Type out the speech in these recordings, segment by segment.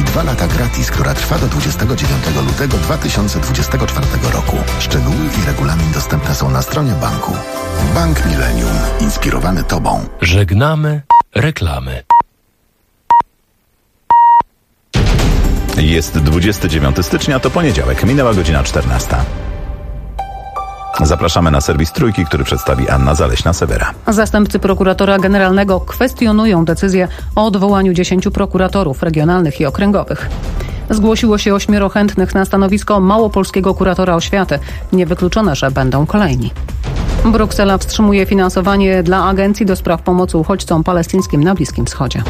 Ci 2 lata gratis, która trwa do 29 lutego 2024 roku. Szczegóły i regulamin dostępne są na stronie banku. Bank Millennium. Inspirowany Tobą. Żegnamy reklamy. Jest 29 stycznia, to poniedziałek, minęła godzina 14. Zapraszamy na serwis Trójki, który przedstawi Anna Zaleśna-Sewera. Zastępcy prokuratora generalnego kwestionują decyzję o odwołaniu 10 prokuratorów regionalnych i okręgowych. Zgłosiło się 8 chętnych na stanowisko małopolskiego kuratora oświaty. Niewykluczone, że będą kolejni. Bruksela wstrzymuje finansowanie dla Agencji do Spraw Pomocy Uchodźcom Palestyńskim na Bliskim Wschodzie.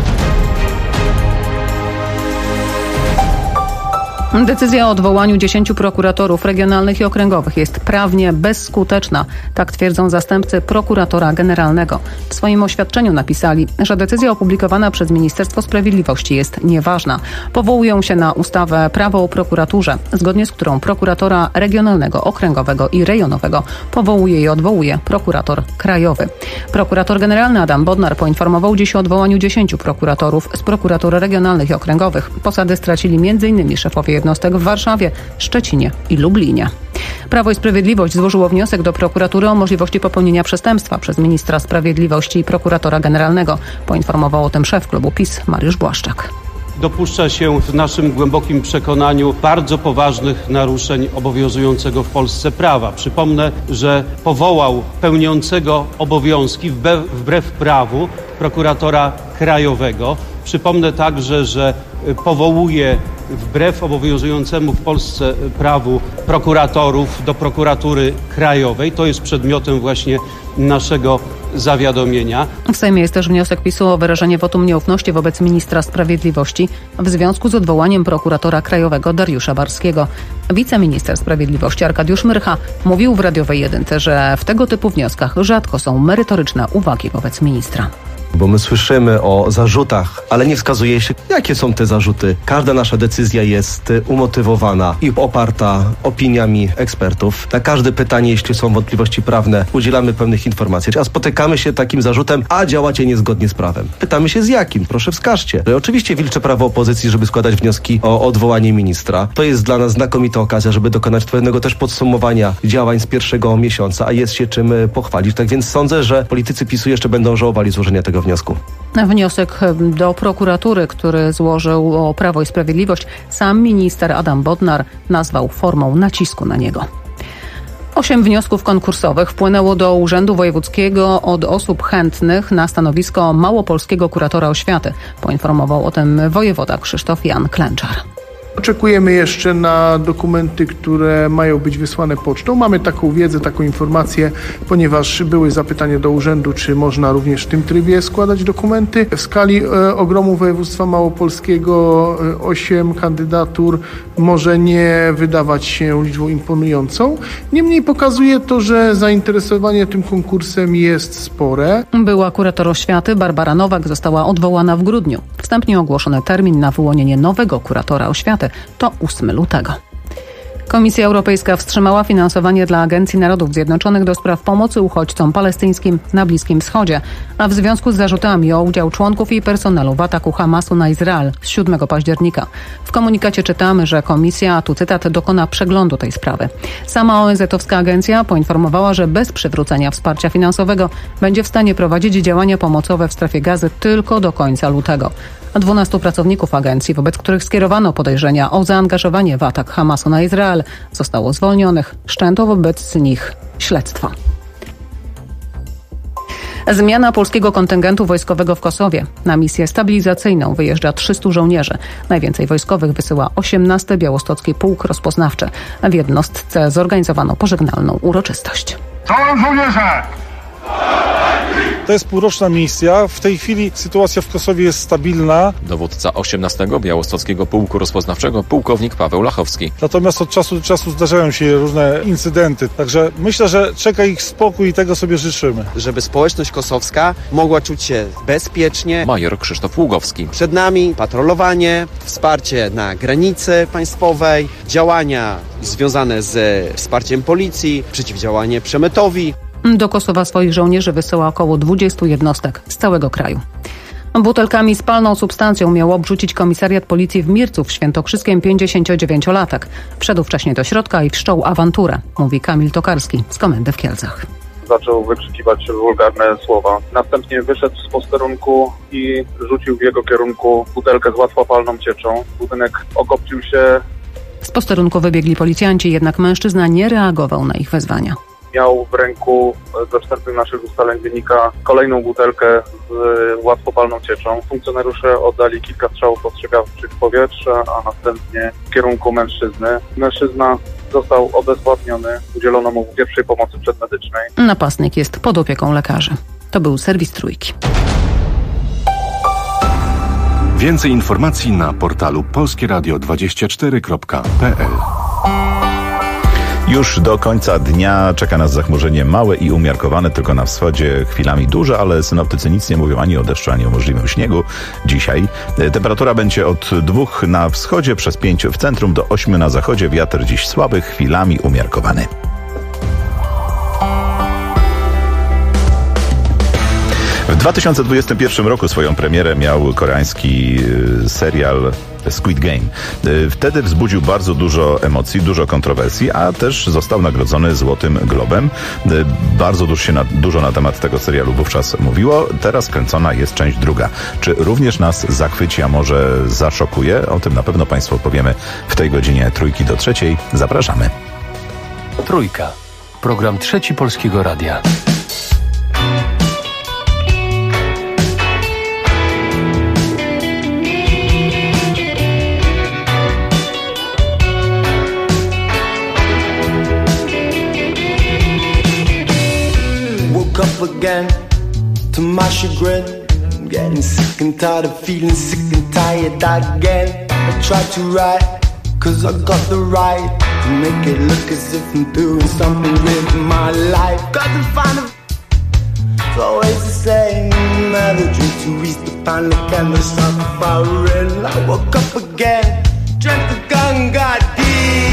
Decyzja o odwołaniu 10 prokuratorów regionalnych i okręgowych jest prawnie bezskuteczna, tak twierdzą zastępcy prokuratora generalnego. W swoim oświadczeniu napisali, że decyzja opublikowana przez Ministerstwo Sprawiedliwości jest nieważna. Powołują się na ustawę Prawo o prokuraturze, zgodnie z którą prokuratora regionalnego, okręgowego i rejonowego powołuje i odwołuje prokurator krajowy. Prokurator generalny Adam Bodnar poinformował dziś o odwołaniu 10 prokuratorów z prokuratur regionalnych i okręgowych. Posady stracili m.in. szefowie jednostek w Warszawie, Szczecinie i Lublinie. Prawo i Sprawiedliwość złożyło wniosek do prokuratury o możliwości popełnienia przestępstwa przez ministra sprawiedliwości i prokuratora generalnego. Poinformował o tym szef klubu PiS Mariusz Błaszczak. Dopuszcza się w naszym głębokim przekonaniu bardzo poważnych naruszeń obowiązującego w Polsce prawa. Przypomnę, że powołał pełniącego obowiązki wbrew prawu prokuratora krajowego. Przypomnę także, że powołuje wbrew obowiązującemu w Polsce prawu prokuratorów do prokuratury krajowej. To jest przedmiotem właśnie naszego zawiadomienia. W Sejmie jest też wniosek PiS-u o wyrażenie wotum nieufności wobec ministra sprawiedliwości w związku z odwołaniem prokuratora krajowego Dariusza Barskiego. Wiceminister sprawiedliwości Arkadiusz Myrcha mówił w radiowej Jedynce, że w tego typu wnioskach rzadko są merytoryczne uwagi wobec ministra. Bo my słyszymy o zarzutach, ale nie wskazuje się, jakie są te zarzuty. Każda nasza decyzja jest umotywowana i oparta opiniami ekspertów. Na każde pytanie, jeśli są wątpliwości prawne, udzielamy pewnych informacji. A spotykamy się takim zarzutem, a działacie niezgodnie z prawem. Pytamy się z jakim? Proszę wskażcie. Oczywiście wilcze prawo opozycji, żeby składać wnioski o odwołanie ministra. To jest dla nas znakomita okazja, żeby dokonać pewnego też podsumowania działań z pierwszego miesiąca, a jest się czym pochwalić. Tak więc sądzę, że politycy PiS-u jeszcze będą żałowali złożenia tego wniosku. Wniosek do prokuratury, który złożył o Prawo i Sprawiedliwość, sam minister Adam Bodnar nazwał formą nacisku na niego. 8 wniosków konkursowych wpłynęło do Urzędu Wojewódzkiego od osób chętnych na stanowisko małopolskiego kuratora oświaty. Poinformował o tym wojewoda Krzysztof Jan Klęczar. Oczekujemy jeszcze na dokumenty, które mają być wysłane pocztą. Mamy taką wiedzę, taką informację, ponieważ były zapytania do urzędu, czy można również w tym trybie składać dokumenty. W skali ogromu województwa małopolskiego 8 kandydatur może nie wydawać się liczbą imponującą. Niemniej pokazuje to, że zainteresowanie tym konkursem jest spore. Była kurator oświaty Barbara Nowak została odwołana w grudniu. Wstępnie ogłoszony termin na wyłonienie nowego kuratora oświaty to 8 lutego. Komisja Europejska wstrzymała finansowanie dla Agencji Narodów Zjednoczonych do spraw pomocy uchodźcom palestyńskim na Bliskim Wschodzie, a w związku z zarzutami o udział członków jej personelu w ataku Hamasu na Izrael z 7 października. W komunikacie czytamy, że komisja, tu cytat, dokona przeglądu tej sprawy. Sama ONZ-owska agencja poinformowała, że bez przywrócenia wsparcia finansowego będzie w stanie prowadzić działania pomocowe w strefie Gazy tylko do końca lutego. 12 pracowników agencji, wobec których skierowano podejrzenia o zaangażowanie w atak Hamasu na Izrael, zostało zwolnionych. Wszczęto wobec nich śledztwo. Zmiana polskiego kontyngentu wojskowego w Kosowie. Na misję stabilizacyjną wyjeżdża 300 żołnierzy. Najwięcej wojskowych wysyła 18. Białostocki Pułk Rozpoznawczy. W jednostce zorganizowano pożegnalną uroczystość. Czołem żołnierze! To jest półroczna misja. W tej chwili sytuacja w Kosowie jest stabilna. Dowódca 18. Białostockiego Pułku Rozpoznawczego pułkownik Paweł Lachowski. Natomiast od czasu do czasu zdarzają się różne incydenty. Także myślę, że czeka ich spokój i tego sobie życzymy. Żeby społeczność kosowska mogła czuć się bezpiecznie. Major Krzysztof Ługowski. Przed nami patrolowanie, wsparcie na granicy państwowej, działania związane z wsparciem policji, przeciwdziałanie przemytowi. Do Kosowa swoich żołnierzy wysyła około 20 jednostek z całego kraju. Butelkami z palną substancją miał obrzucić komisariat policji w Mircu w Świętokrzyskiem 59-latek. Wszedł wcześniej do środka i wszczął awanturę, mówi Kamil Tokarski z komendy w Kielcach. Zaczął wykrzykiwać wulgarne słowa. Następnie wyszedł z posterunku i rzucił w jego kierunku butelkę z łatwopalną cieczą. Budynek okopcił się. Z posterunku wybiegli policjanci, jednak mężczyzna nie reagował na ich wezwania. Miał w ręku, ze wstępnych naszych ustaleń wynika, kolejną butelkę z łatwopalną cieczą. Funkcjonariusze oddali kilka strzałów ostrzegawczych w powietrze, a następnie w kierunku mężczyzny. Mężczyzna został obezwładniony, udzielono mu pierwszej pomocy przedmedycznej. Napastnik jest pod opieką lekarzy. To był serwis Trójki. Więcej informacji na portalu polskieradio24.pl. Już do końca dnia czeka nas zachmurzenie małe i umiarkowane, tylko na wschodzie chwilami duże, ale synoptycy nic nie mówią ani o deszczu, ani o możliwym śniegu. Dzisiaj temperatura będzie od 2 na wschodzie, przez 5 w centrum, do 8 na zachodzie. Wiatr dziś słaby, chwilami umiarkowany. W 2021 roku swoją premierę miał koreański serial Squid Game. Wtedy wzbudził bardzo dużo emocji, dużo kontrowersji, a też został nagrodzony Złotym Globem. Bardzo dużo na temat tego serialu wówczas mówiło. Teraz kręcona jest część druga. Czy również nas zachwyci, a może zaszokuje? O tym na pewno Państwu opowiemy w tej godzinie 2 do 3. Zapraszamy. Trójka. Program Trzeci Polskiego Radia. Up again, to my chagrin, getting sick and tired of feeling sick and tired again. I try to write, cause I got the right to make it look as if I'm doing something with my life. Got to find it's always the same. Another drink to reach the panic and the sun firing. I woke up again, drank the gun, got deep.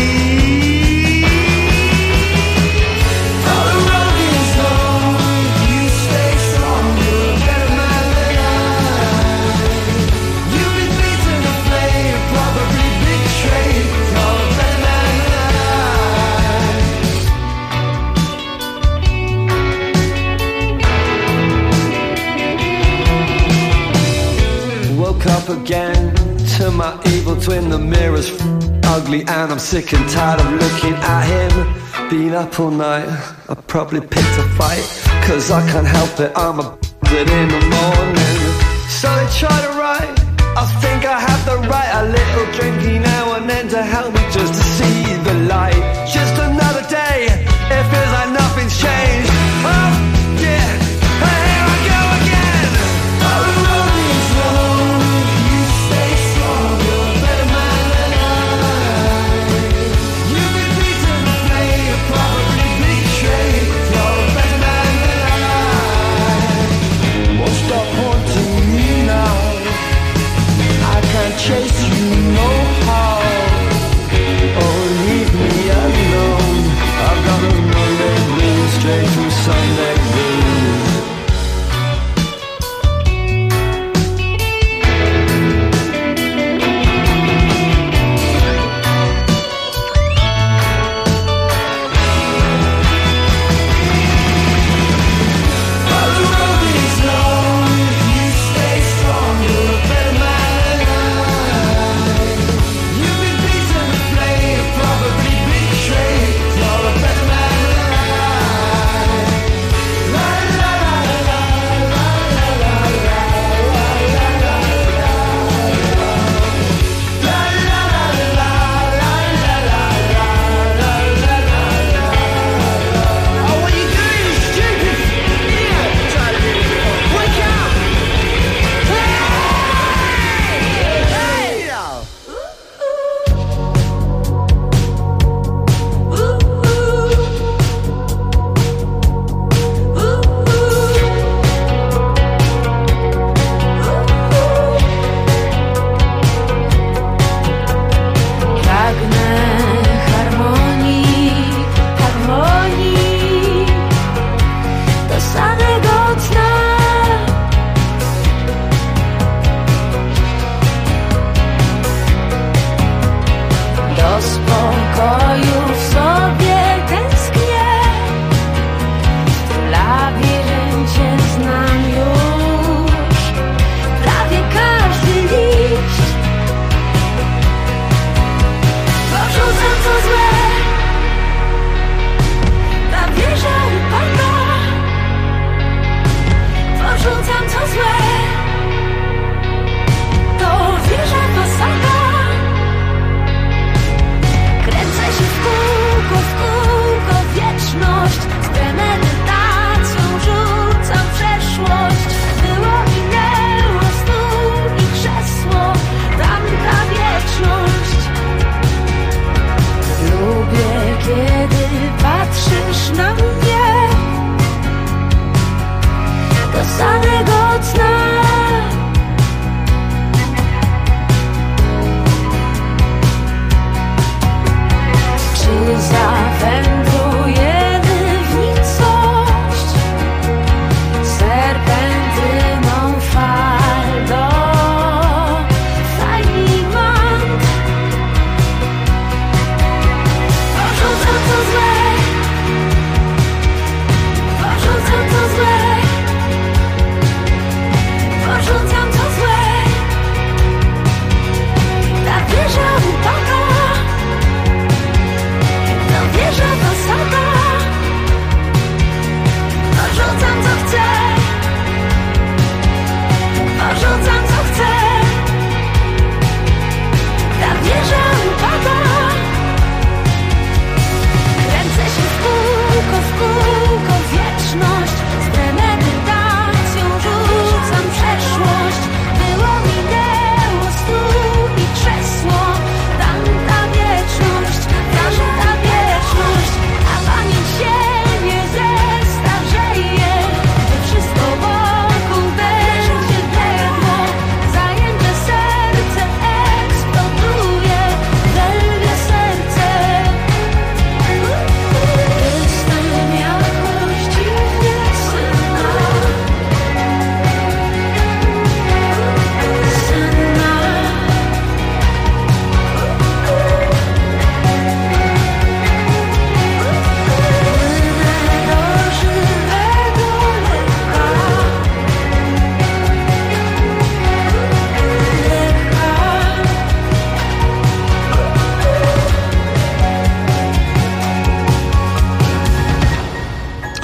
Up again to my evil twin, the mirror's ugly and I'm sick and tired of looking at him. Been up all night, I probably picked a fight, cause I can't help it, I'm a bit in the morning. So they try to write, I think I have the right, a little drinky now and then to help me just to see the light. Just another day, it feels like nothing's changed. Oh yeah, here I go again. Oh, the road is long. Chase you, no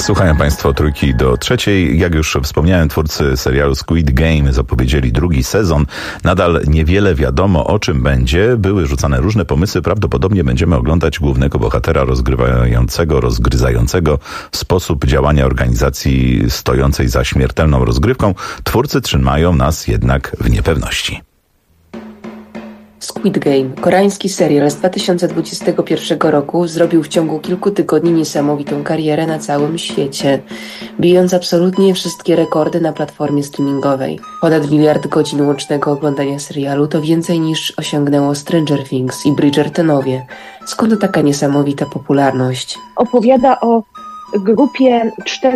Słuchają Państwo Trójki do trzeciej. Jak już wspomniałem, twórcy serialu Squid Game zapowiedzieli drugi sezon. Nadal niewiele wiadomo, o czym będzie. Były rzucane różne pomysły. Prawdopodobnie będziemy oglądać głównego bohatera rozgryzającego sposób działania organizacji stojącej za śmiertelną rozgrywką. Twórcy trzymają nas jednak w niepewności. Squid Game, koreański serial z 2021 roku, zrobił w ciągu kilku tygodni niesamowitą karierę na całym świecie, bijąc absolutnie wszystkie rekordy na platformie streamingowej. Ponad 1 miliard godzin łącznego oglądania serialu to więcej niż osiągnęło Stranger Things i Bridgertonowie. Skąd taka niesamowita popularność? Opowiada o grupie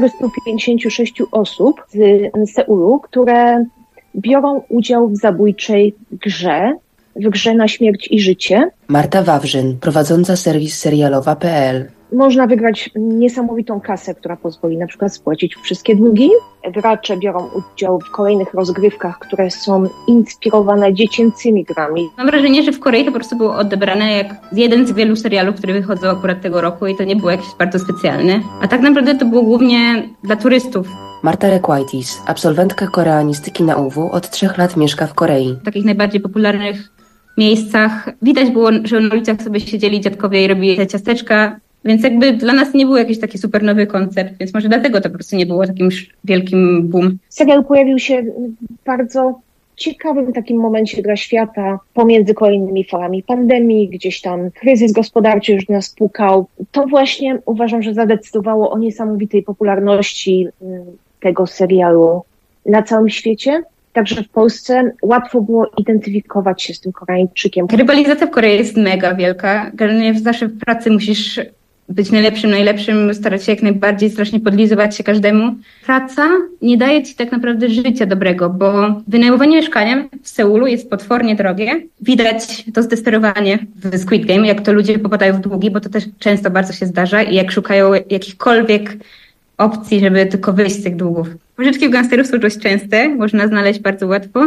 456 osób z Seulu, które biorą udział w zabójczej grze, w grze na śmierć i życie. Marta Wawrzyn, prowadząca serwis serialowa.pl. Można wygrać niesamowitą kasę, która pozwoli na przykład spłacić wszystkie długi. Gracze biorą udział w kolejnych rozgrywkach, które są inspirowane dziecięcymi grami. Mam wrażenie, że w Korei to po prostu było odebrane jak jeden z wielu serialów, które wychodzą akurat tego roku i to nie było jakieś bardzo specjalne. A tak naprawdę to było głównie dla turystów. Marta Rekwaitis, absolwentka koreanistyki na UW, od 3 lat mieszka w Korei. W takich najbardziej popularnych miejscach widać było, że na ulicach sobie siedzieli dziadkowie i robili te ciasteczka, więc jakby dla nas nie był jakiś taki super nowy koncept, więc może dlatego to po prostu nie było takim wielkim boom. Serial pojawił się w bardzo ciekawym takim momencie dla świata, pomiędzy kolejnymi falami pandemii, gdzieś tam kryzys gospodarczy już nas pukał. To właśnie uważam, że zadecydowało o niesamowitej popularności tego serialu na całym świecie. Także w Polsce łatwo było identyfikować się z tym Koreańczykiem. Rywalizacja w Korei jest mega wielka. Generalnie zawsze w pracy musisz być najlepszym, starać się jak najbardziej strasznie podlizywać się każdemu. Praca nie daje ci tak naprawdę życia dobrego, bo wynajmowanie mieszkania w Seulu jest potwornie drogie. Widać to zdesperowanie w Squid Game, jak to ludzie popadają w długi, bo to też często bardzo się zdarza i jak szukają jakichkolwiek opcji, żeby tylko wyjść z tych długów. Pożyczki w gangsterów są dość częste, można znaleźć bardzo łatwo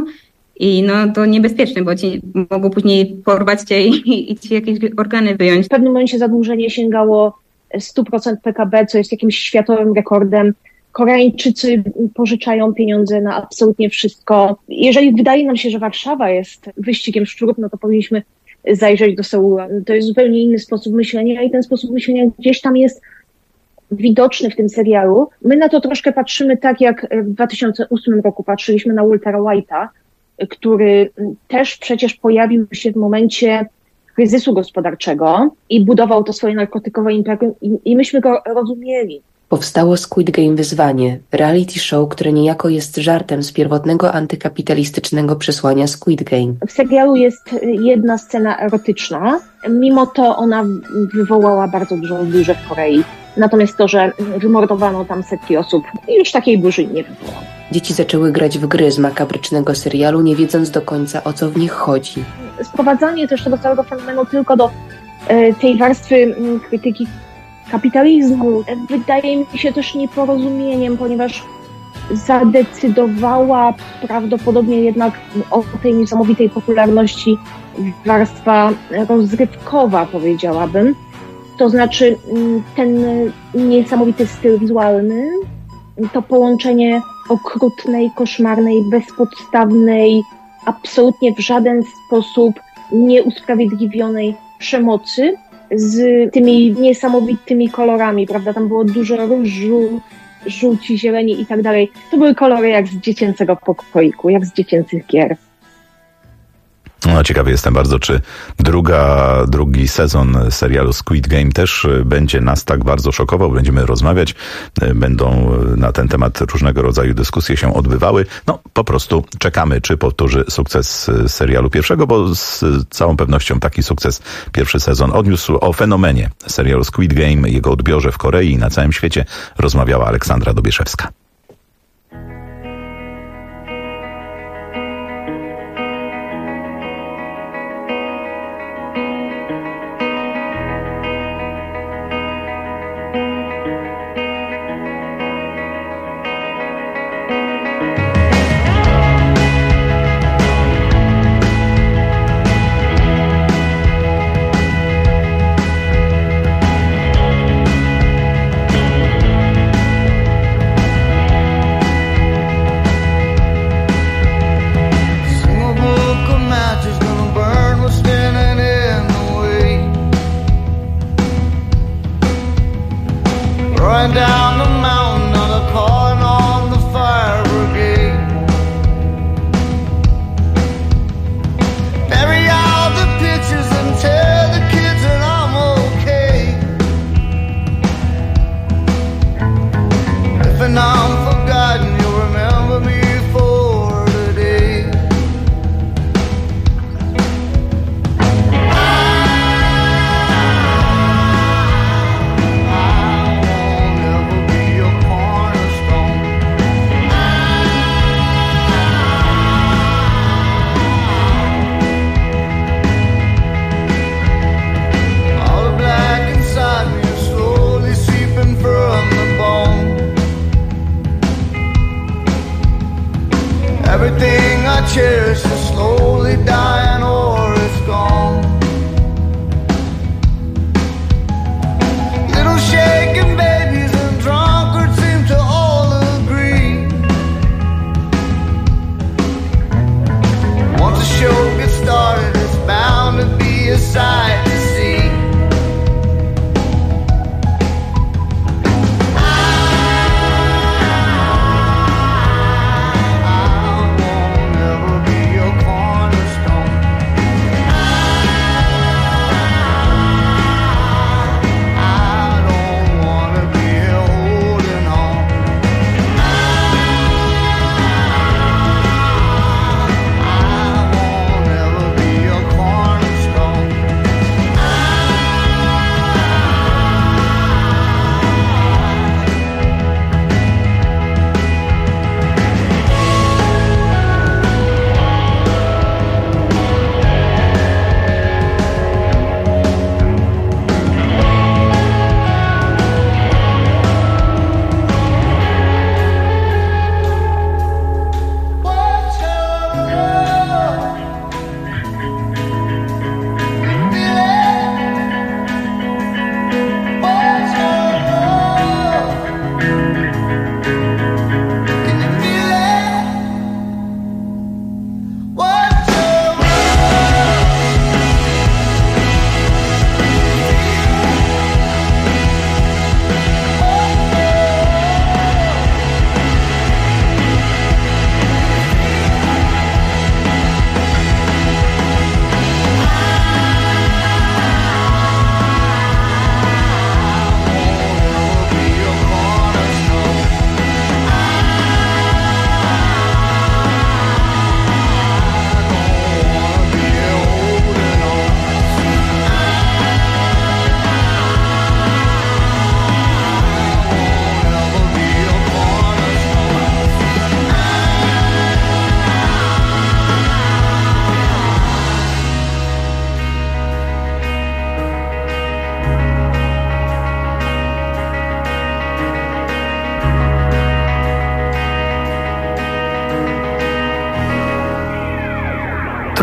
i no to niebezpieczne, bo ci mogą później porwać cię i ci jakieś organy wyjąć. W pewnym momencie zadłużenie sięgało 100% PKB, co jest jakimś światowym rekordem. Koreańczycy pożyczają pieniądze na absolutnie wszystko. Jeżeli wydaje nam się, że Warszawa jest wyścigiem szczurów, no to powinniśmy zajrzeć do Seula. To jest zupełnie inny sposób myślenia i ten sposób myślenia gdzieś tam jest widoczny w tym serialu. My na to troszkę patrzymy tak, jak w 2008 roku patrzyliśmy na Waltera White'a, który też przecież pojawił się w momencie kryzysu gospodarczego i budował to swoje narkotykowe imperium i myśmy go rozumieli. Powstało Squid Game Wyzwanie, reality show, które niejako jest żartem z pierwotnego antykapitalistycznego przesłania Squid Game. W serialu jest jedna scena erotyczna, mimo to ona wywołała bardzo dużą burzę w Korei. Natomiast to, że wymordowano tam setki osób, już takiej burzy nie wywołało. Dzieci zaczęły grać w gry z makabrycznego serialu, nie wiedząc do końca, o co w nich chodzi. Sprowadzanie też tego całego fenomenu tylko do tej warstwy krytyki kapitalizmu wydaje mi się też nieporozumieniem, ponieważ zadecydowała prawdopodobnie jednak o tej niesamowitej popularności warstwa rozrywkowa, powiedziałabym. To znaczy ten niesamowity styl wizualny, to połączenie okrutnej, koszmarnej, bezpodstawnej, absolutnie w żaden sposób nieusprawiedliwionej przemocy z tymi niesamowitymi kolorami, prawda? Tam było dużo różu, żółci, zieleni i tak dalej. To były kolory jak z dziecięcego pokoiku, jak z dziecięcych gier. No, ciekawy jestem bardzo, czy drugi sezon serialu Squid Game też będzie nas tak bardzo szokował. Będziemy rozmawiać, będą na ten temat różnego rodzaju dyskusje się odbywały. No, po prostu czekamy, czy powtórzy sukces serialu pierwszego, bo z całą pewnością taki sukces pierwszy sezon odniósł. O fenomenie serialu Squid Game, jego odbiorze w Korei i na całym świecie rozmawiała Aleksandra Dobieszewska.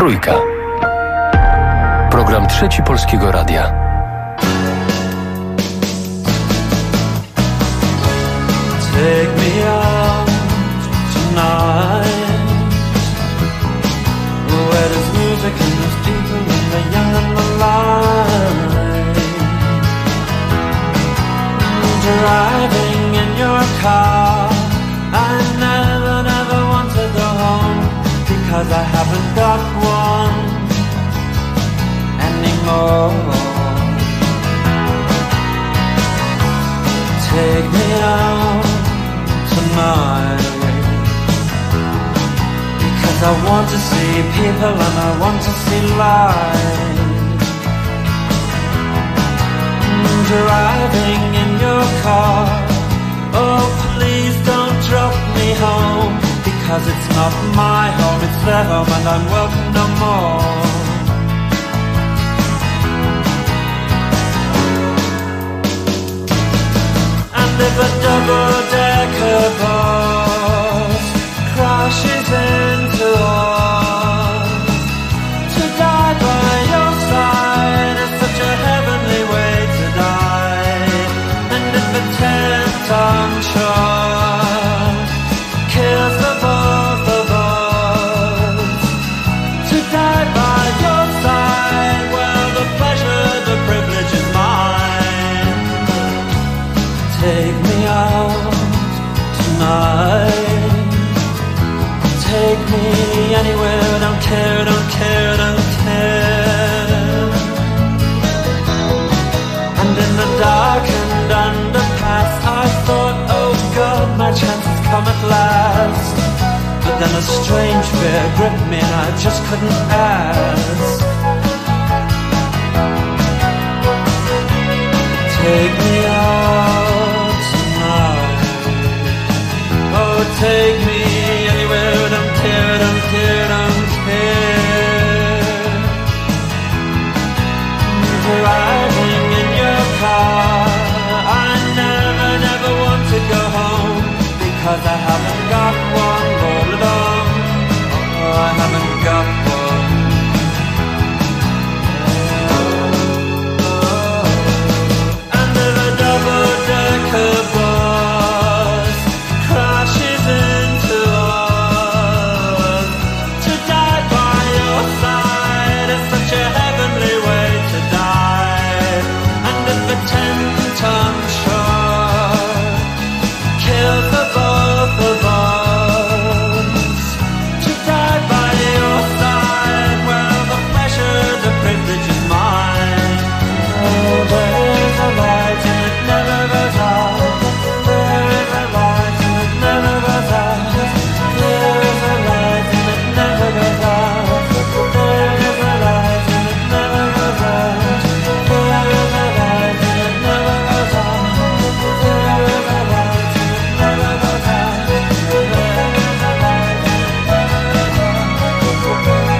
Trójka. Program Trzeci Polskiego Radia. Take me out tonight, where there's music and there's people and the young and the light. Driving in your car, I never want to go home, because I haven't got one anymore. Take me out tonight, because I want to see people and I want to see light. Driving in your car, oh please don't drop me home, because it's not my home, it's their home and I'm welcome no more. And if a double-decker bus crashes into us, to die by your side is such a heavenly way to die. And if a 10-ton truck kills the both of us, to die by your side, well, the pleasure, the privilege is mine. Take me out tonight, take me anywhere, don't care, don't care, don't care. And in the darkened underpass, I thought, oh God, my chance has come at last. But then a strange fear gripped me and I just couldn't ask. Take me out tonight, oh take me anywhere, don't care, don't care, don't care. Driving in your car, I never want to go home, because I haven't got one all alone. Oh, I haven't got one. And if a double-decker bus crashes into us, to die by your side is such a heavenly way to die. And if a 10-ton truck kills the both of us, to die by your side, well, the pleasure, the privilege is mine. Oh, there is a light and it never goes out. There is a light and it never goes out. There is a light and it never goes out. There is a light and it never goes out. There is a light and it never goes out. There is a light and it never goes out. There is a light and it never goes out.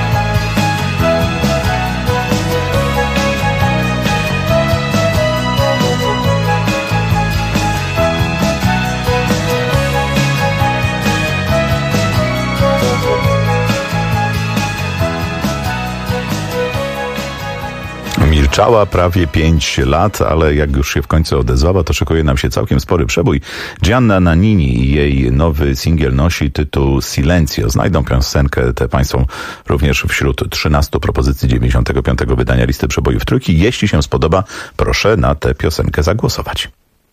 Milczała prawie 5 lat, ale jak już się w końcu odezwała, to szykuje nam się całkiem spory przebój. Gianna Nannini i jej nowy singiel nosi tytuł Silenzio. Znajdą piosenkę tę Państwo również wśród 13 propozycji 95. wydania listy przebojów Trójki. Jeśli się spodoba, proszę na tę piosenkę zagłosować.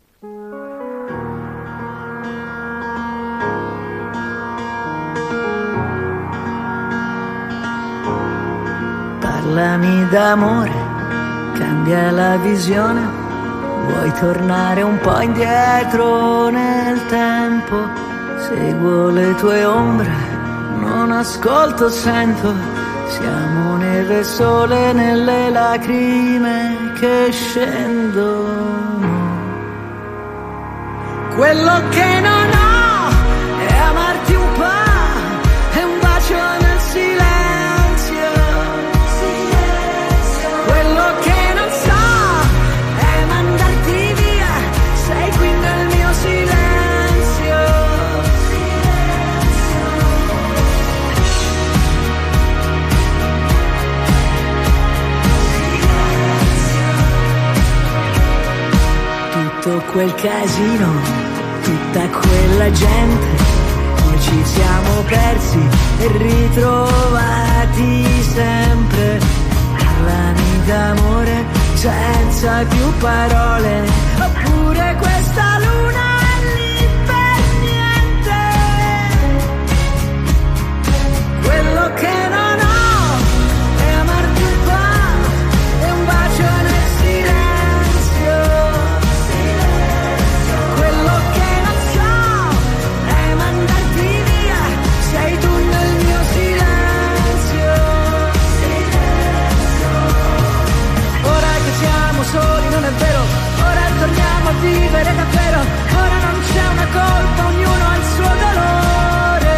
Parlami d'amore, cambia la visione, vuoi tornare un po' indietro nel tempo, seguo le tue ombre, non ascolto, sento, siamo neve e sole nelle lacrime che scendono. Quello che non ho è amarti un po', è un bacio nel silenzio. Quello che non so è mandarti via, sei qui nel mio silenzio. quel casino, tutta quella gente, noi ci siamo persi e ritrovati sempre. Parlami d'amore senza più parole, oppure questa luna è lì per niente. Quello che non ho è amarti un po', è un bacio nel silenzio. Quello che non so è mandarti via, sei tu nel mio silenzio. Ora che siamo soli non è vero, ora torniamo a vivere davvero, ora non c'è una colpa, ognuno ha il suo dolore.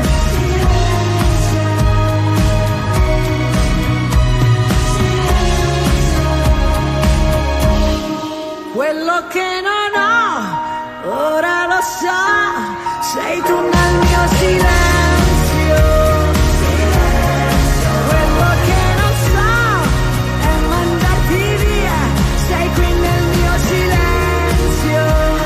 Quello che non ho, ora lo so, sei tu nel mio silenzio. Quello che non so è mandarti via, sei qui nel mio silenzio.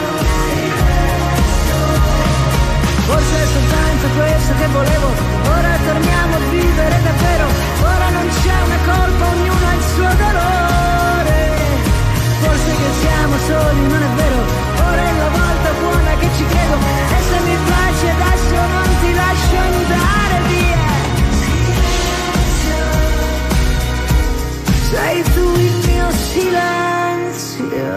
Forse è soltanto questo che volevo, ora torniamo a vivere davvero, ora non c'è una colpa, ognuno ha il suo dolore. Forse che siamo soli, non è vero, ora è la volta buona che ci credo, e se mi piace adesso non ti lascio andare via. Sei tu il mio silenzio.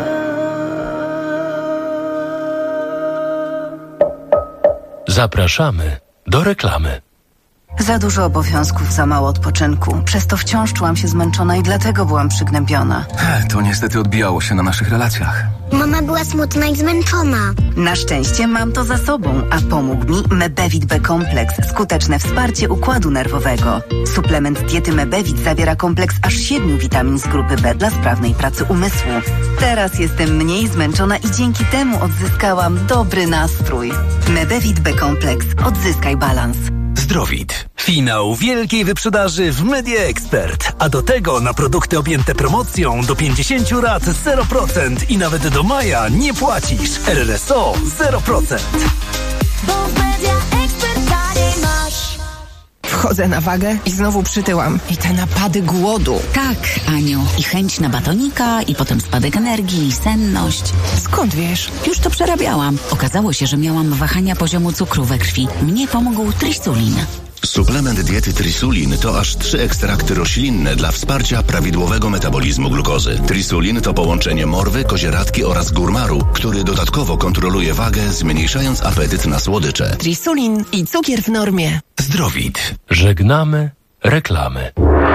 Zapraszamy do reklamy. Za dużo obowiązków, za mało odpoczynku. Przez to wciąż czułam się zmęczona i dlatego byłam przygnębiona. To niestety odbijało się na naszych relacjach. Mama była smutna i zmęczona. Na szczęście mam to za sobą, a pomógł mi Mebevit B-kompleks. Skuteczne wsparcie układu nerwowego. Suplement diety Mebevit zawiera kompleks aż 7 witamin z grupy B dla sprawnej pracy umysłu. Teraz jestem mniej zmęczona i dzięki temu odzyskałam dobry nastrój. Mebevit B-kompleks. Odzyskaj balans. Zdrowit. Finał wielkiej wyprzedaży w Media Expert. A do tego na produkty objęte promocją do 50 rat 0% i nawet do maja nie płacisz. RRSO 0%. Bo w Media Expert taniej masz. Wchodzę na wagę i znowu przytyłam. I te napady głodu. Tak, Aniu. I chęć na batonika, i potem spadek energii, i senność. Skąd wiesz? Już to przerabiałam. Okazało się, że miałam wahania poziomu cukru we krwi. Mnie pomógł Trisulin. Suplement diety Trisulin to aż 3 ekstrakty roślinne dla wsparcia prawidłowego metabolizmu glukozy. Trisulin to połączenie morwy, kozieradki oraz górmaru, który dodatkowo kontroluje wagę, zmniejszając apetyt na słodycze. Trisulin i cukier w normie. Zdrowit. Żegnamy reklamy.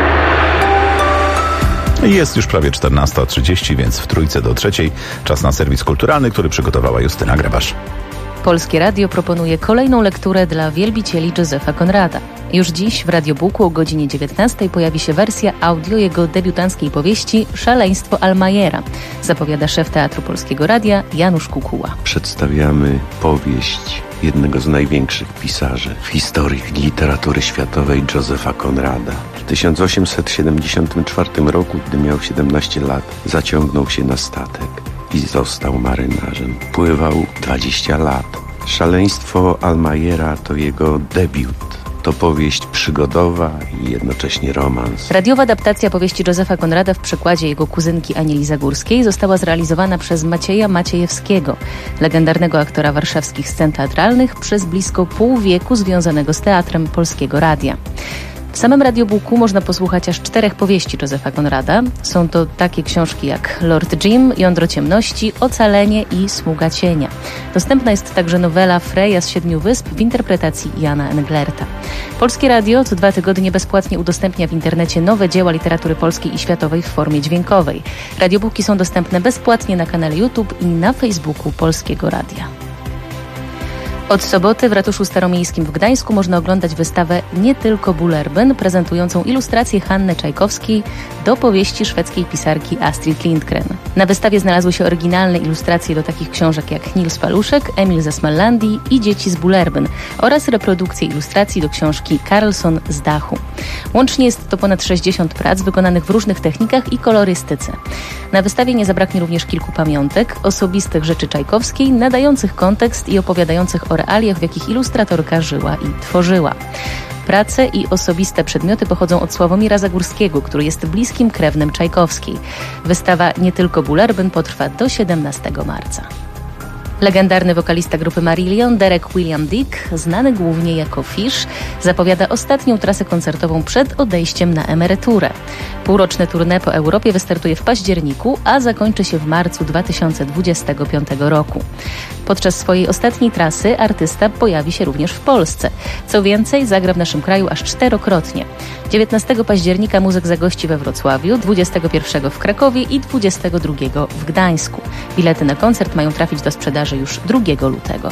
Jest już prawie 14:30, więc w trójce do trzeciej. Czas na serwis kulturalny, który przygotowała Justyna Grabarz. Polskie Radio proponuje kolejną lekturę dla wielbicieli Josepha Conrada. Już dziś w Radiobooku o godzinie 19 pojawi się wersja audio jego debiutanckiej powieści Szaleństwo Almajera. Zapowiada szef Teatru Polskiego Radia Janusz Kukuła. Przedstawiamy powieść jednego z największych pisarzy w historii literatury światowej, Josepha Conrada. W 1874 roku, gdy miał 17 lat, zaciągnął się na statek i został marynarzem. Pływał 20 lat. Szaleństwo Almajera to jego debiut. To powieść przygodowa i jednocześnie romans. Radiowa adaptacja powieści Josepha Conrada w przekładzie jego kuzynki Anieli Zagórskiej została zrealizowana przez Macieja Maciejewskiego, legendarnego aktora warszawskich scen teatralnych, przez blisko pół wieku związanego z Teatrem Polskiego Radia. W samym Radiobooku można posłuchać aż 4 powieści Josepha Conrada. Są to takie książki jak Lord Jim, Jądro ciemności, Ocalenie i Smuga cienia. Dostępna jest także nowela Freja z 7 wysp w interpretacji Jana Englerta. Polskie Radio co 2 tygodnie bezpłatnie udostępnia w internecie nowe dzieła literatury polskiej i światowej w formie dźwiękowej. Radiobooki są dostępne bezpłatnie na kanale YouTube i na Facebooku Polskiego Radia. Od soboty w Ratuszu Staromiejskim w Gdańsku można oglądać wystawę Nie tylko Bullerbyn, prezentującą ilustrację Hanny Czajkowskiej do powieści szwedzkiej pisarki Astrid Lindgren. Na wystawie znalazły się oryginalne ilustracje do takich książek jak Nils Paluszek, Emil ze Smallandii i Dzieci z Bullerbyn oraz reprodukcje ilustracji do książki Carlson z dachu. Łącznie jest to ponad 60 prac wykonanych w różnych technikach i kolorystyce. Na wystawie nie zabraknie również kilku pamiątek, osobistych rzeczy Czajkowskiej, nadających kontekst i opowiadających o realiach, w jakich ilustratorka żyła i tworzyła. Prace i osobiste przedmioty pochodzą od Sławomira Zagórskiego, który jest bliskim krewnym Czajkowskiej. Wystawa Nie tylko Bullerbyn potrwa do 17 marca. Legendarny wokalista grupy Marillion, Derek William Dick, znany głównie jako Fish, zapowiada ostatnią trasę koncertową przed odejściem na emeryturę. Półroczne tournée po Europie wystartuje w październiku, a zakończy się w marcu 2025 roku. Podczas swojej ostatniej trasy artysta pojawi się również w Polsce. Co więcej, zagra w naszym kraju aż 4-krotnie. 19 października muzyk zagości we Wrocławiu, 21 w Krakowie i 22 w Gdańsku. Bilety na koncert mają trafić do sprzedaży już 2 lutego.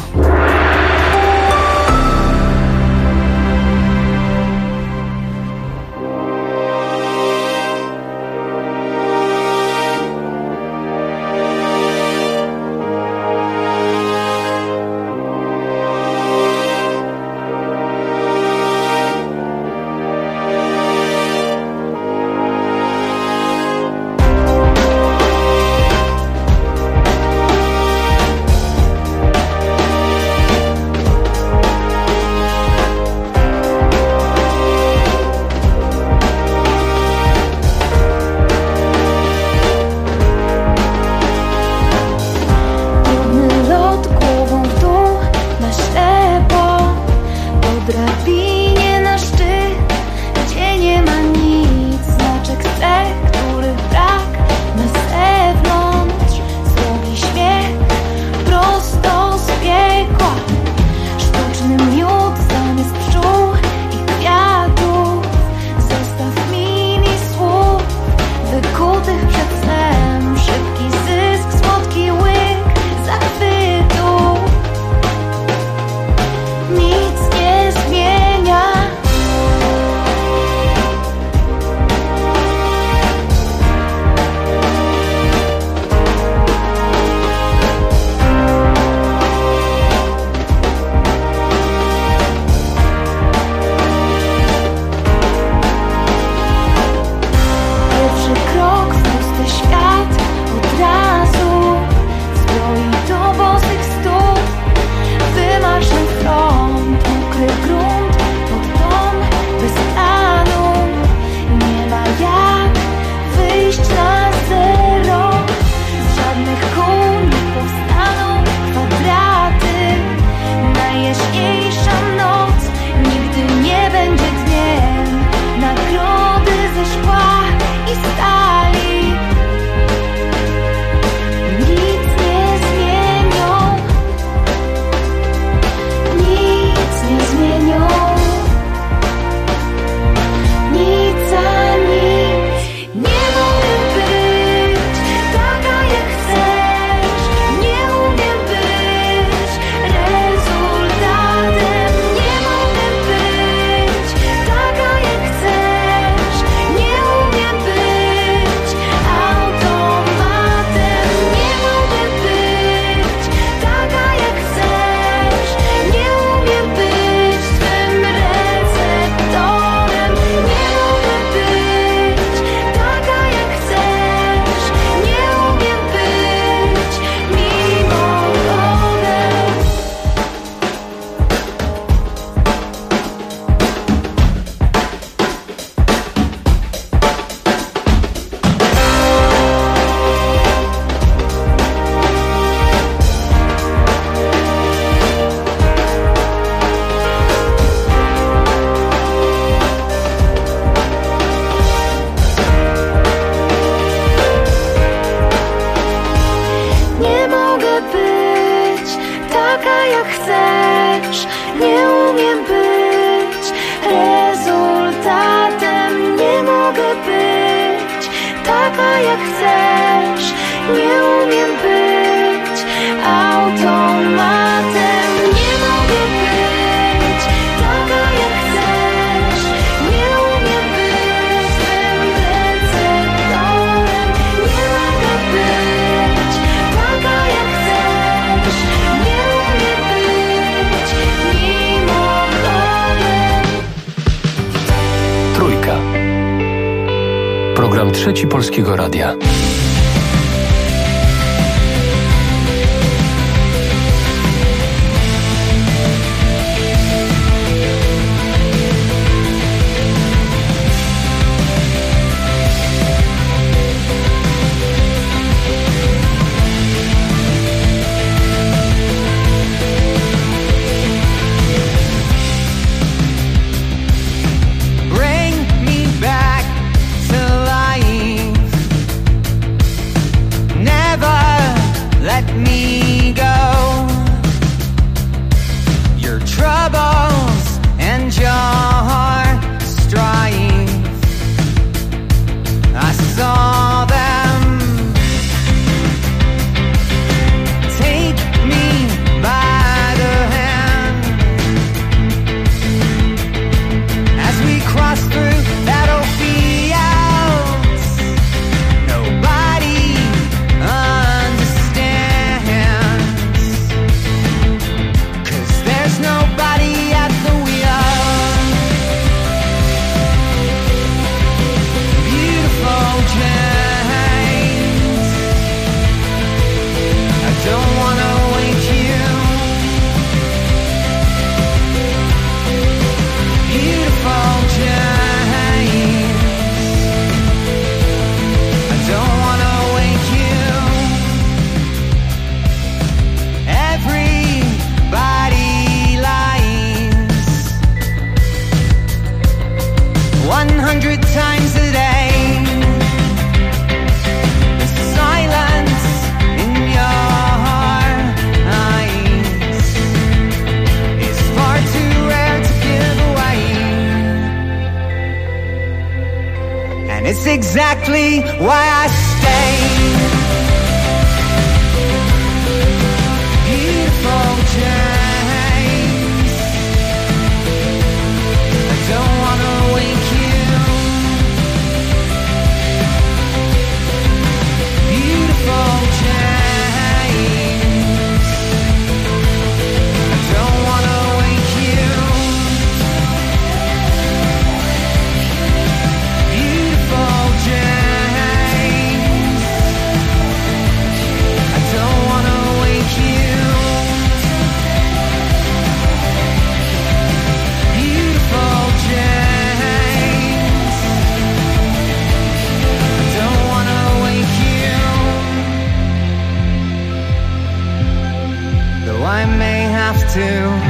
jak chcesz. Nie umiem być automatem. Nie mogę Program Trzeci Polskiego Radia. It's exactly why I stay. Beautiful James, I don't wanna wake you. Beautiful James, I don't wanna wake you. Beautiful James, I don't wanna wake you. Beautiful James, I don't wanna wake you. Though I may have to,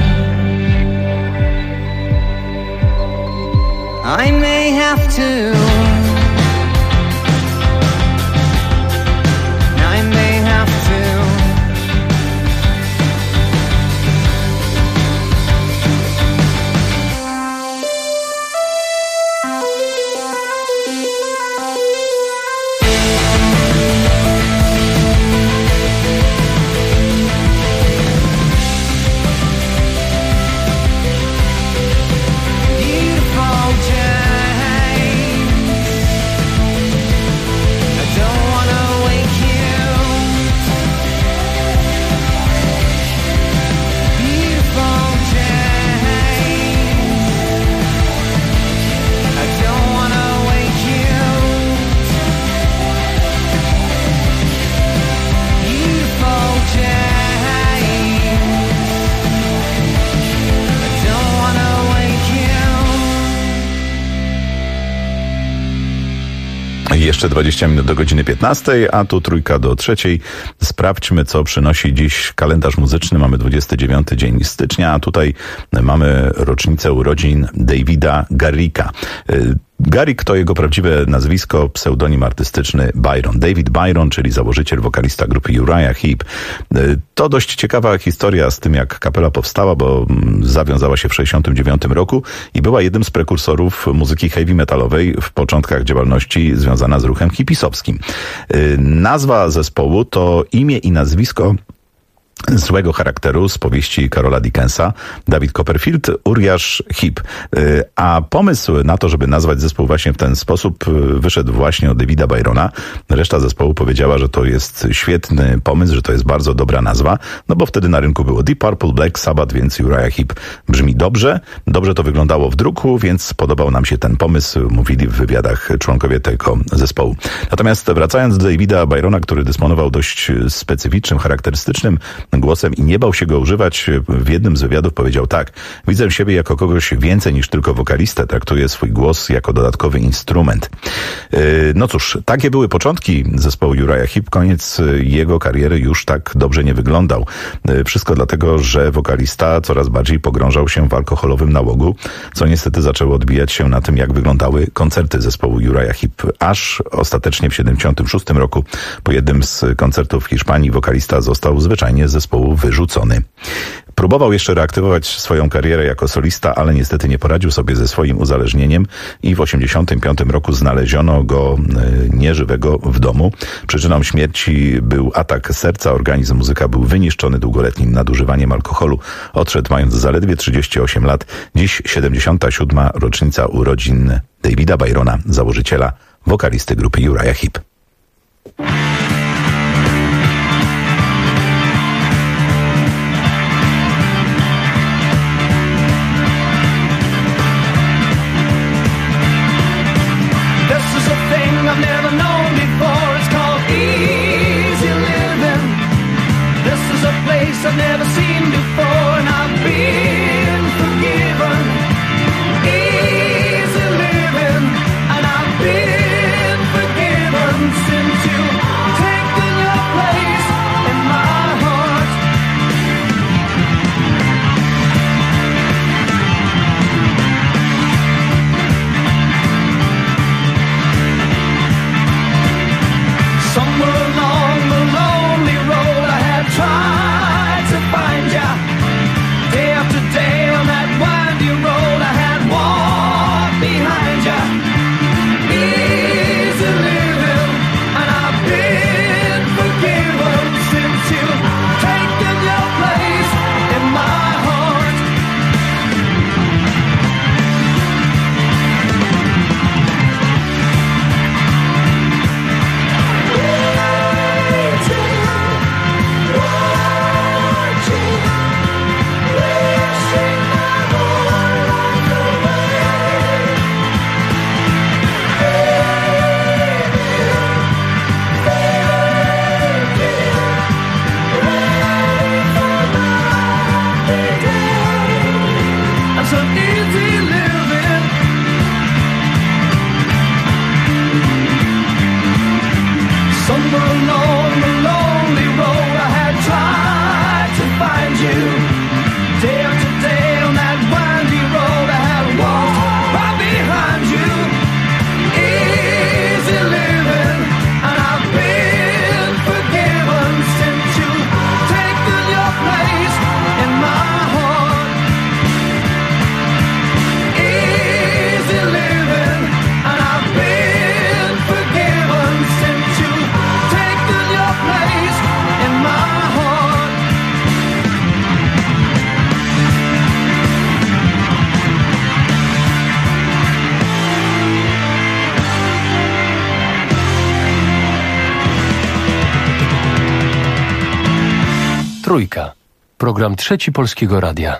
I may have to, I may have to. Beautiful James, I don't wanna wake you. Beautiful James, I don't wanna wake you. Beautiful James, I don't wanna wake you. Jeszcze 20 minut do godziny 15, a tu 3 do 3. Sprawdźmy, co przynosi dziś kalendarz muzyczny. Mamy 29 dzień stycznia, a tutaj mamy rocznicę urodzin Davida Garricka. Garrick to jego prawdziwe nazwisko, pseudonim artystyczny Byron. David Byron, czyli założyciel, wokalista grupy Uriah Heep. To dość ciekawa historia z tym, jak kapela powstała, bo zawiązała się w 1969 roku i była jednym z prekursorów muzyki heavy metalowej w początkach działalności związana z ruchem hipisowskim. Nazwa zespołu to imię i nazwisko złego charakteru z powieści Karola Dickensa, David Copperfield, Uriah Heep. A pomysł na to, żeby nazwać zespół właśnie w ten sposób, wyszedł właśnie od Davida Byrona. Reszta zespołu powiedziała, że to jest świetny pomysł, że to jest bardzo dobra nazwa, no bo wtedy na rynku było Deep Purple, Black Sabbath, więc Uriah Heep brzmi dobrze. Dobrze to wyglądało w druku, więc podobał nam się ten pomysł, mówili w wywiadach członkowie tego zespołu. Natomiast wracając do Davida Byrona, który dysponował dość specyficznym, charakterystycznym głosem i nie bał się go używać, w jednym z wywiadów powiedział tak: widzę siebie jako kogoś więcej niż tylko wokalistę, traktuję swój głos jako dodatkowy instrument. No cóż, takie były początki zespołu Uriah Heep, koniec jego kariery już tak dobrze nie wyglądał. Wszystko dlatego, że wokalista coraz bardziej pogrążał się w alkoholowym nałogu, co niestety zaczęło odbijać się na tym, jak wyglądały koncerty zespołu Uriah Heep. Aż ostatecznie w 1976 roku po jednym z koncertów w Hiszpanii wokalista został zwyczajnie z zespołu wyrzucony. Próbował jeszcze reaktywować swoją karierę jako solista, ale niestety nie poradził sobie ze swoim uzależnieniem i w 1985 roku znaleziono go nieżywego w domu. Przyczyną śmierci był atak serca, organizm muzyka był wyniszczony długoletnim nadużywaniem alkoholu. Odszedł mając zaledwie 38 lat. Dziś 77. rocznica urodzin Davida Byrona, założyciela, wokalisty grupy Uriah Heep. I've never known before. It's called easy living. This is a place I've never seen before, and I've been forgiven. Easy living, and I've been forgiven since you've taken your place in my heart. Somewhere along the lonely road I have tried to find ya. Day after day on that winding road I had walked behind ya. Easy living, and I've been forgiven since you've taken your place in my heart. So easy living. Somewhere along the lonely road I had tried to find you. Day after day on that windy road I had walked right behind you. Easy living, and I've been forgiven since you've taken your place in my heart. Easy living, and I've been forgiven since you've taken your place in my heart. Trójka. Program Trzeci Polskiego Radia.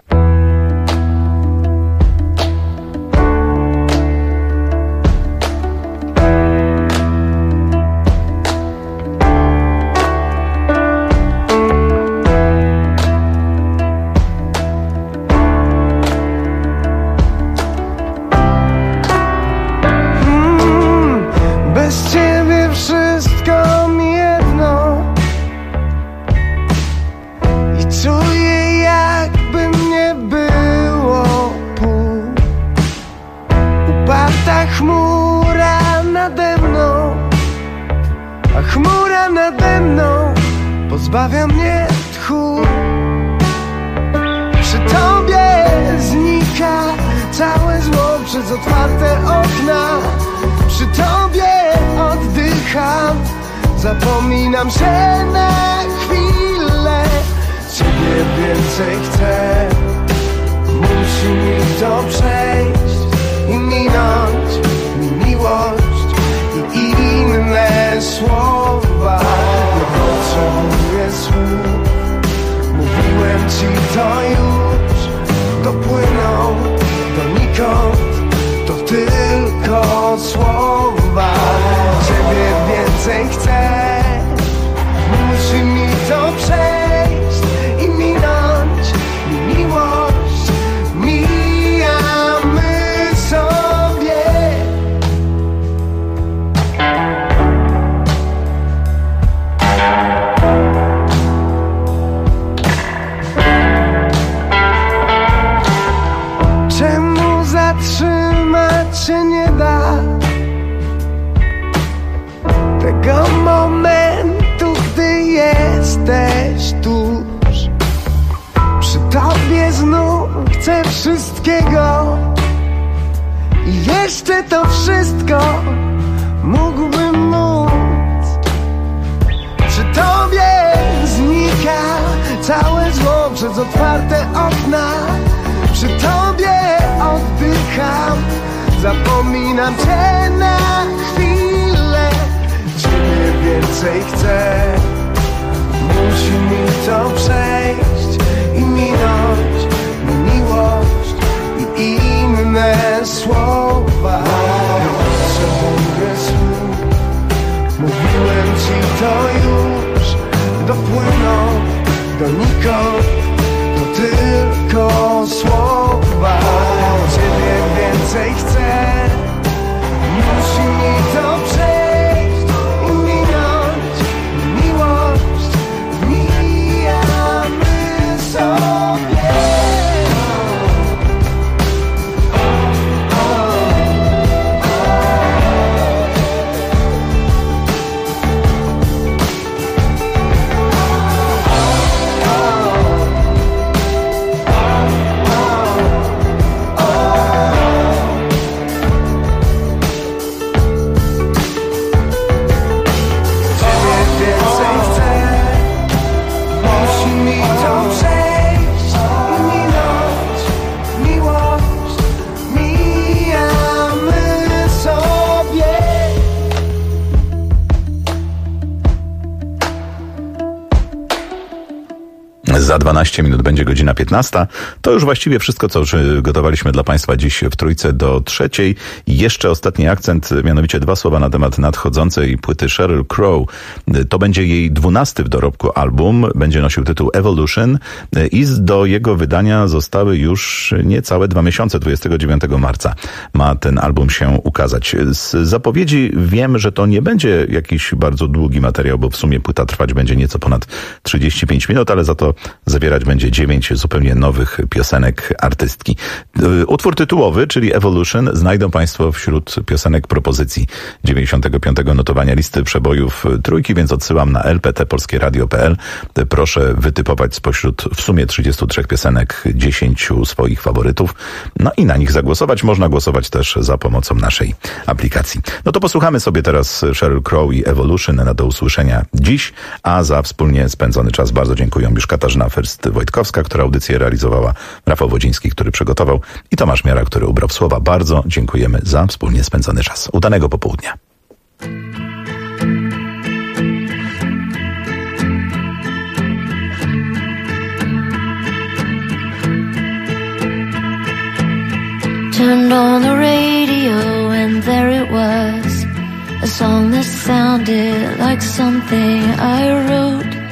Bez ciebie wszystko mi jedno i czuję, jakby mnie było pół. Uparta chmura nade mną, a chmura nade mną pozbawia mnie tchu. Przy tobie znika całe zło przez otwarte okna. Przy tobie oddycham, zapominam się na chwilę, Ciebie więcej chcę. Musi mi to przejść i minąć mi miłość i inne słowa. Nie potrzebuję słów, mówiłem ci to już. Dopłyną donikąd, to tylko słowa. Ciebie więcej chcę. Musi mi to przejść i minąć mi miłość. Mijamy sobie. Czemu zatrzymać się nie da tego momentu, gdy jesteś tuż przy tobie? Znów chcę wszystkiego i jeszcze to wszystko mógłbym móc. Przy tobie znika całe zło przez otwarte okna. Przy tobie oddycham, zapominam cię na chwilę. Ciebie więcej chcę. Musi mi to przejść i minąć mi miłość i inne słowa. Nie potrzebuję słów, mówiłem ci to już. Dopłyną donikąd, to tylko słowa. Ciebie więcej chcę. Musi mi to przejść i minąć miłość. Mijamy sobie. Za 12 minut będzie godzina 15. To już właściwie wszystko, co przygotowaliśmy dla Państwa dziś w Trójce do trzeciej. I jeszcze ostatni akcent, mianowicie 2 słowa na temat nadchodzącej płyty Sheryl Crow. To będzie jej 12. w dorobku album. Będzie nosił tytuł Evolution i do jego wydania zostały już niecałe 2 miesiące. 29 marca ma ten album się ukazać. Z zapowiedzi wiem, że to nie będzie jakiś bardzo długi materiał, bo w sumie płyta trwać będzie nieco ponad 35 minut, ale za to zawierać będzie 9 zupełnie nowych piosenek artystki. Utwór tytułowy, czyli Evolution, znajdą Państwo wśród piosenek propozycji 95. notowania listy przebojów Trójki, więc odsyłam na lptpolskieradio.pl. Proszę wytypować spośród w sumie 33 piosenek 10 swoich faworytów, no i na nich zagłosować. Można głosować też za pomocą naszej aplikacji. No to posłuchamy sobie teraz Sheryl Crow i Evolution. Na do usłyszenia dziś, a za wspólnie spędzony czas bardzo dziękuję już Katarzyna Fyrst-Wojtkowska, która audycję realizowała, Rafał Wodziński, który przygotował, i Tomasz Miara, który ubrał słowa. Bardzo dziękujemy za wspólnie spędzony czas. Udanego popołudnia. Turned on the radio and there it was, a song that sounded like something I wrote.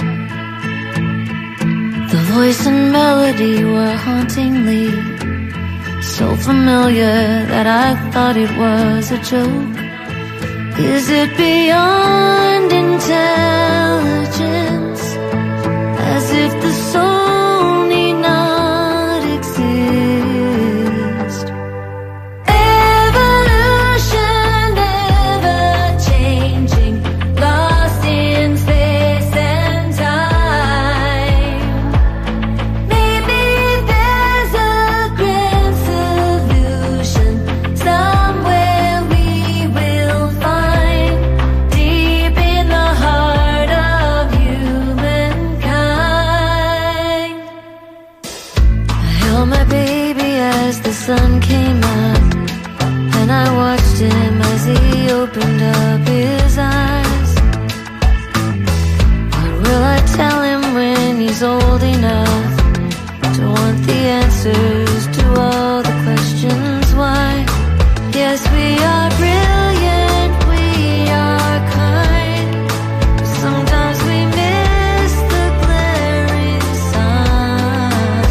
The voice and melody were hauntingly so familiar that I thought it was a joke. Is it beyond intelligence, as if the soul need not exist? Evolution, ever changing, lost in space and time. Maybe there's a grand solution somewhere we will find. Deep answers to all the questions why. Yes, we are brilliant, we are kind, but sometimes we miss the glaring sign.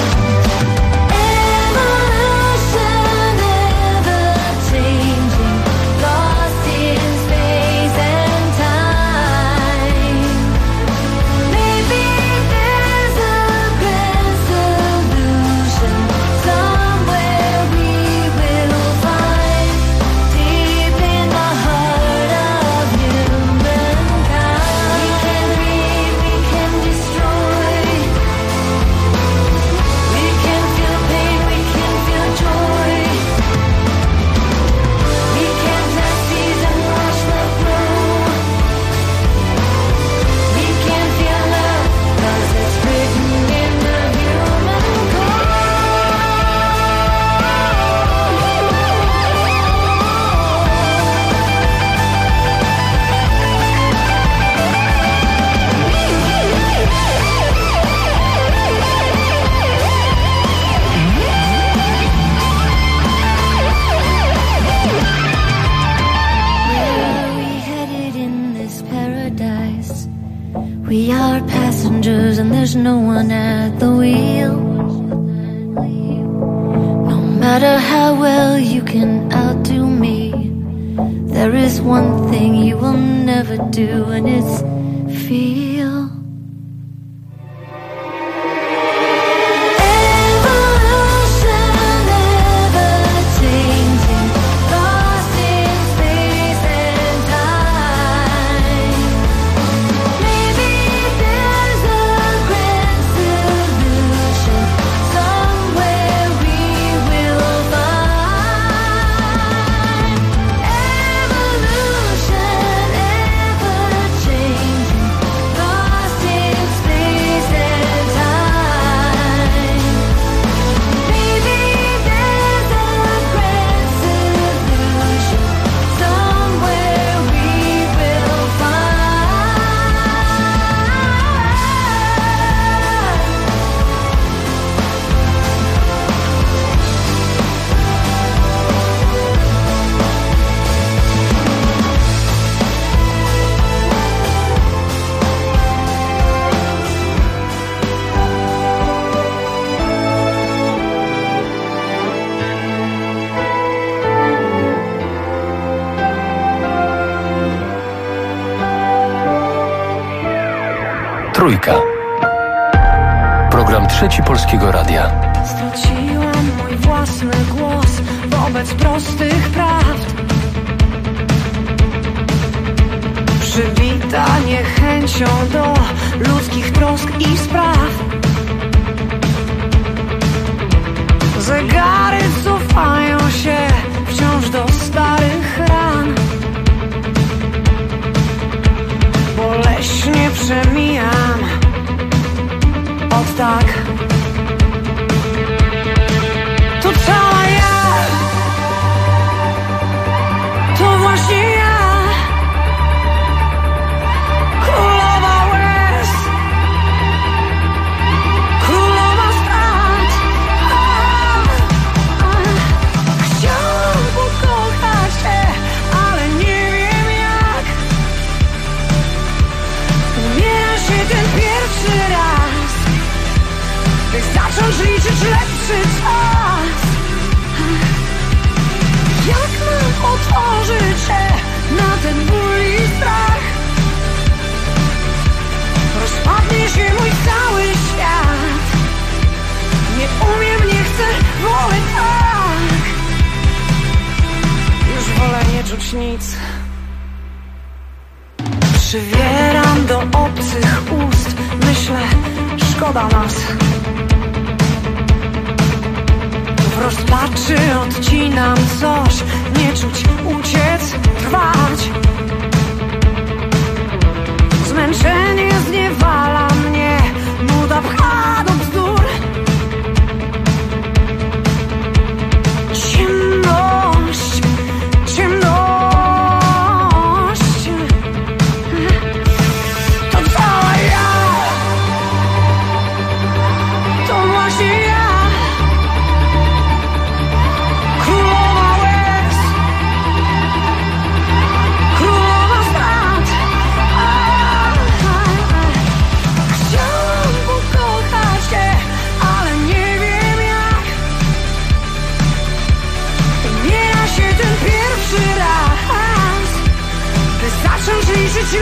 Evolution, ever changing, lost in space and time. Maybe there's a grand solution somewhere we will find, deep in the heart of humankind. We can read, we can destroy, we can feel pain, we can feel joy, we can plant seeds and watch them grow, we can feel love 'cause it's written in the human Where are we headed in this paradise? We are passengers and there's no one at the wheel. No matter how well you can outdo me, there is one thing you will never do, and it's feel. Evolution, ever changing, lost in space and time. Maybe there's a grand solution somewhere we will find. Evolution, ever changing, lost in space and time. Maybe there's a grand solution somewhere we will Trójka. Program Trzeci Polskiego Radia. Straciłam mój własny głos wobec prostych prawd. Przybita niechęcią do ludzkich trosk i spraw. Zegary cofają się wciąż do starych ran. Boleśnie przemijam od tak. To cała ja, to właśnie ja, królowa łez, królowa strat. Chciałam pokochać się, ale nie wiem jak. Zmienia się ten pierwszy raz, by zacząć liczyć lepszy czas. Jak mam otworzyć się na ten ból i strach? Rozpadnie się mój cały świat. Nie umiem, nie chcę, wolę tak. Już wolę nie czuć nic. Przywieram do obcych ust, myślę, szkoda nas. W rozpaczy odcinam coś, nie czuć, uciec, trwać. Zmęczenie zniewala mnie, nuda pcha do bzdur. Ciemność, ciemność. To cała ja, to właśnie ja.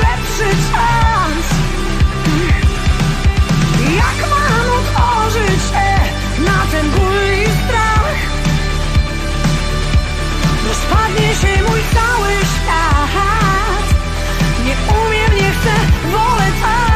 lepszy czas. Jak mam otworzyć się na ten ból i strach? Rozpadnie się mój cały świat. Nie umiem, nie chcę, wolę tak.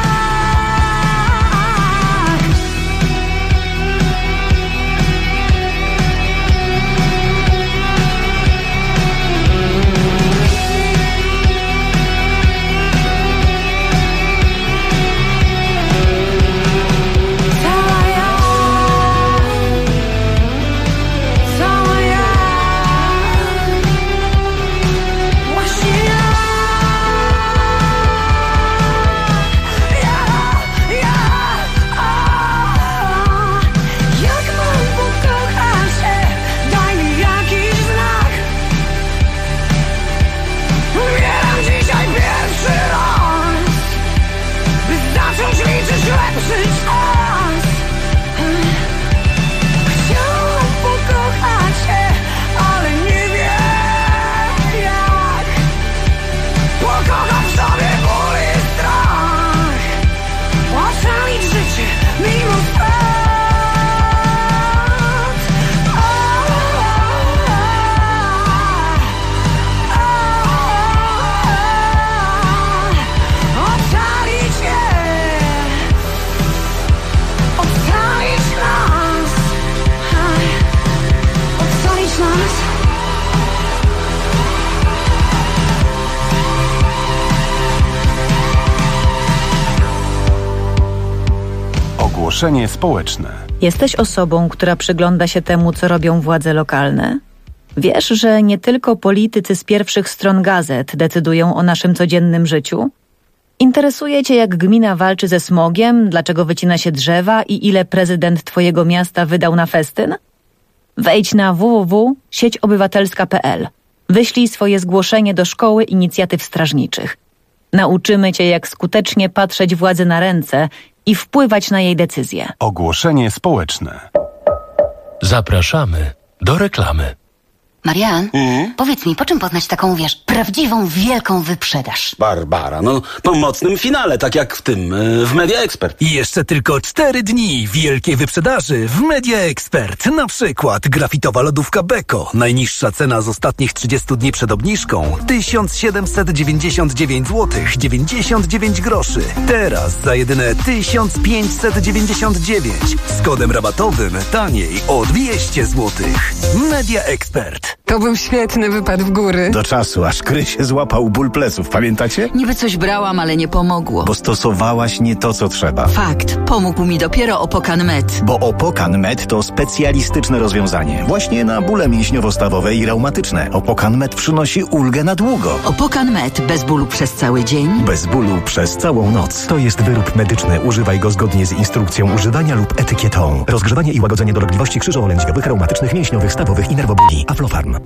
Ogłoszenie społeczne. Jesteś osobą, która przygląda się temu, co robią władze lokalne? Wiesz, że nie tylko politycy z pierwszych stron gazet decydują o naszym codziennym życiu? Interesuje cię, jak gmina walczy ze smogiem, dlaczego wycina się drzewa i ile prezydent twojego miasta wydał na festyn? Wejdź na www.sieciobywatelska.pl. Wyślij swoje zgłoszenie do Szkoły Inicjatyw Strażniczych. Nauczymy cię, jak skutecznie patrzeć władzy na ręce i wpływać na jej decyzje. Ogłoszenie społeczne. Zapraszamy do reklamy. Marian, powiedz mi, po czym poznać taką, prawdziwą, wielką wyprzedaż? Barbara, po mocnym finale, tak jak w tym, w Media Expert. I jeszcze tylko 4 dni wielkiej wyprzedaży w Media Expert. Na przykład grafitowa lodówka Beko. Najniższa cena z ostatnich 30 dni przed obniżką 1799 zł 99 groszy. Teraz za jedyne 1599 z kodem rabatowym taniej o 200 zł. Media Expert. To był świetny wypad w góry. Do czasu, aż Krysie złapał ból pleców, pamiętacie? Niby coś brałam, ale nie pomogło. Bo stosowałaś nie to, co trzeba. Fakt, pomógł mi dopiero Opokan Med. Bo Opokan Med to specjalistyczne rozwiązanie. Właśnie na bóle mięśniowo-stawowe i reumatyczne. Opokan Med przynosi ulgę na długo. Opokan Med, bez bólu przez cały dzień. Bez bólu przez całą noc. To jest wyrób medyczny. Używaj go zgodnie z instrukcją używania lub etykietą. Rozgrzewanie i łagodzenie dolegliwości krzyżowo-lędźwiowych, reumatycznych, mięśniowych, stawowych i nerwobóli. Aflofarm.